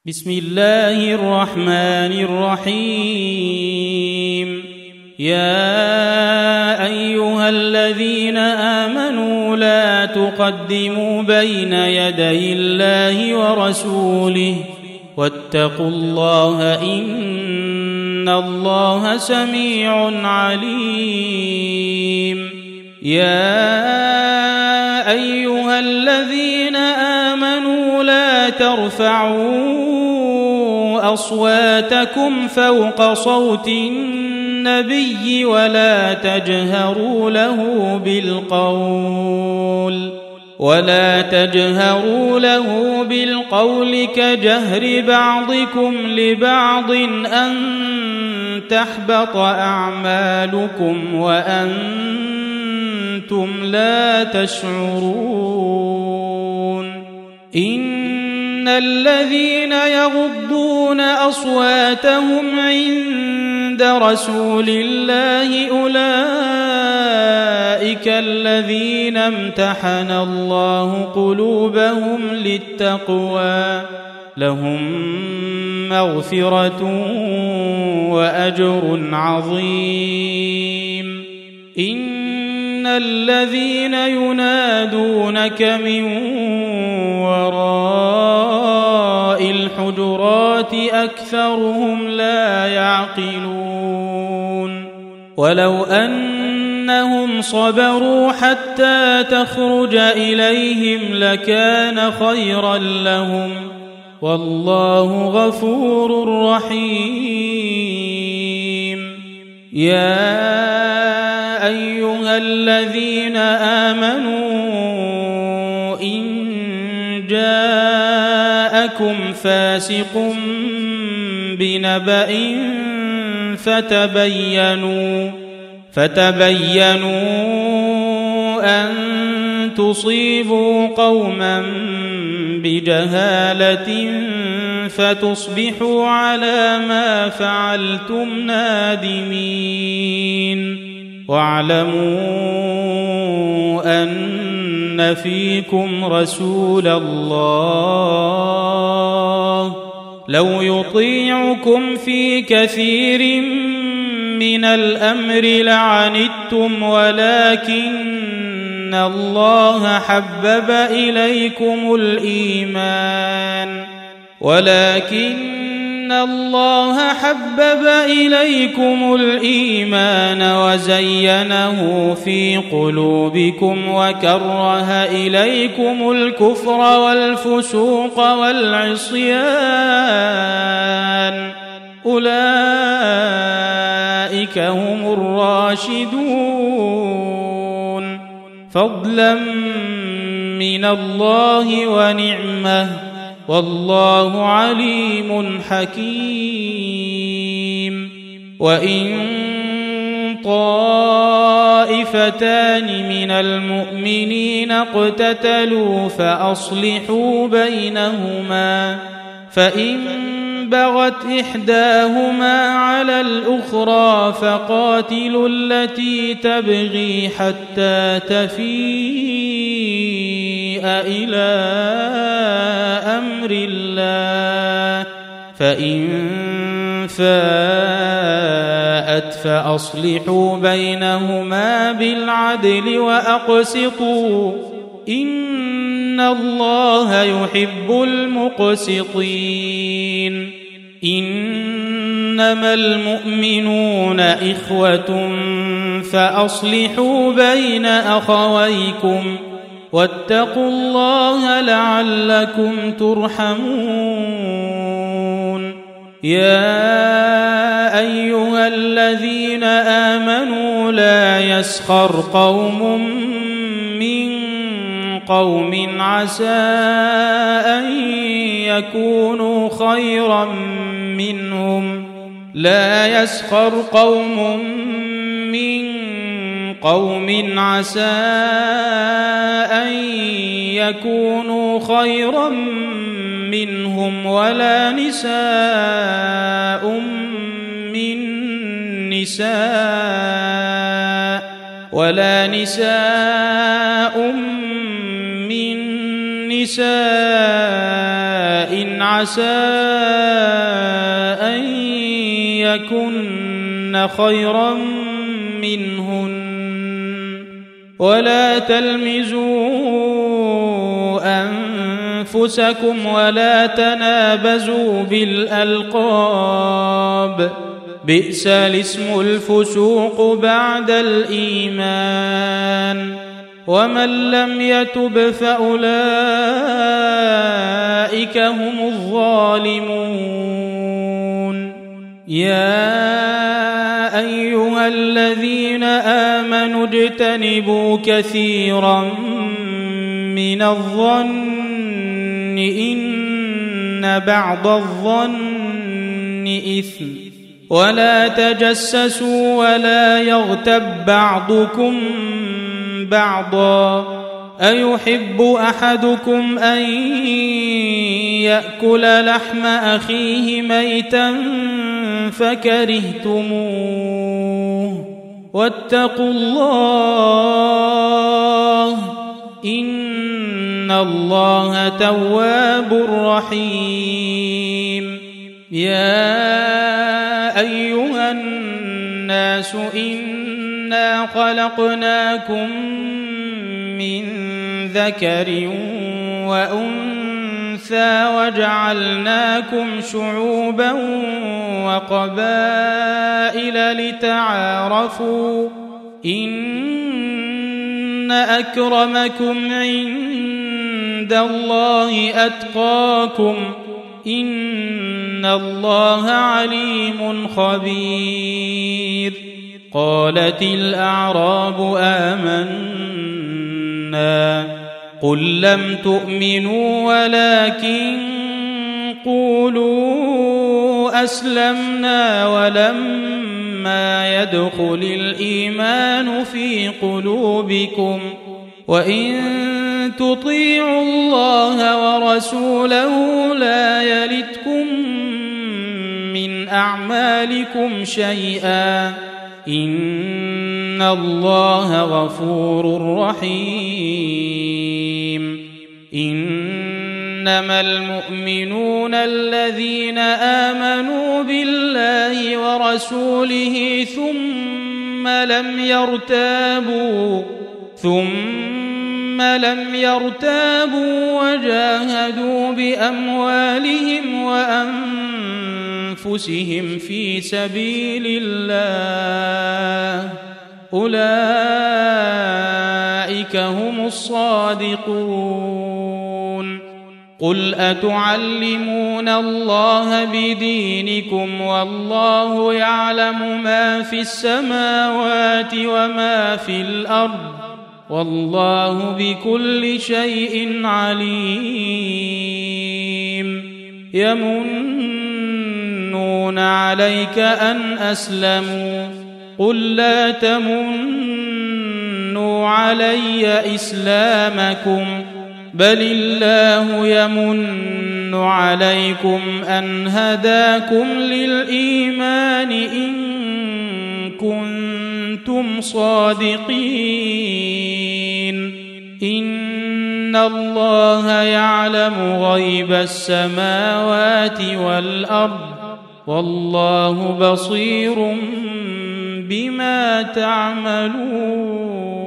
بسم الله الرحمن الرحيم. يا أيها الذين آمنوا لا تقدموا بين يدي الله ورسوله واتقوا الله إن الله سميع عليم. يا أيها الذين آمنوا لا ترفعوا أصواتكم فوق صوت النبي ولا تجهروا له بالقول كجهر بعضكم لبعض أن تحبط أعمالكم وأنتم لا تشعرون. إن الذين يغضون أصواتهم عند رسول الله أولئك الذين امتحن الله قلوبهم للتقوى لهم مغفرة وأجر عظيم. إن الذين ينادونك من وراء الحجرات أكثرهم لا يعقلون. ولو أنهم صبروا حتى تخرج إليهم لكان خيرا لهم والله غفور رحيم. يا أيها الذين آمنوا إن جاءكم فاسق بنبأ فتبينوا أن تصيبوا قوما بجهالة فتصبحوا على ما فعلتم نادمين. واعلموا أن فيكم رسول الله لو يطيعكم في كثير من الأمر لعنتم ولكن الله حبب إليكم الإيمان وزينه في قلوبكم وكره إليكم الكفر والفسوق والعصيان أولئك هم الراشدون فضلا من الله ونعمة والله عليم حكيم. وإن طائفتان من المؤمنين اقتتلوا فأصلحوا بينهما فإن بغت إحداهما على الأخرى فقاتلوا التي تبغي حتى تفيء إلى أمر الله فإن فاءت فأصلحوا بينهما بالعدل وأقسطوا إن الله يحب المقسطين. إنما المؤمنون إخوة فأصلحوا بين أخويكم واتقوا الله لعلكم ترحمون. يا أيها الذين آمنوا لا يسخر قوم من قوم عسى أن يكونوا خيرا منهم لا يسخر قوم من قوم عسى أن يكونوا خيرا منهم ولا نساء من نساء عسى أن يكن خيرا منهن ولا تلمزوا أنفسكم ولا تنابزوا بالألقاب بئس الاسم الفسوق بعد الإيمان ومن لم يتب فأولئك هم الظالمون يا أيها الذين آمنوا اجتنبوا كثيرا من الظن إن بعض الظن إثم ولا تجسسوا ولا يغتب بعضكم بعضا أيحب أحدكم أن يأكل لحم أخيه ميتا فكرهتموه واتقوا الله إن الله تواب رحيم يا أيها الناس إنا خلقناكم من ذكر وأنثى وجعلناكم شعوبا وقبائل لتعارفوا إن أكرمكم عند الله أتقاكم إن الله عليم خبير قالت الأعراب آمنا قل لم تؤمنوا ولكن قولوا أسلمنا ولما يدخل الإيمان في قلوبكم وإن تطيعوا الله ورسوله لا يلتكم من أعمالكم شيئا إن الله غفور رحيم إنما المؤمنون الذين آمنوا بالله ورسوله ثم لم يرتابوا وجاهدوا بأموالهم وأنفسهم في سبيل الله أولئك هم الصادقون قل أتعلمون الله بدينكم والله يعلم ما في السماوات وما في الأرض والله بكل شيء عليم يمنون عليك أن أسلموا قل لا تمنوا علي إسلامكم بل الله يمن عليكم أن هداكم للإيمان إن كنتم صادقين إن الله يعلم غيب السماوات والأرض والله بصير بما تعملون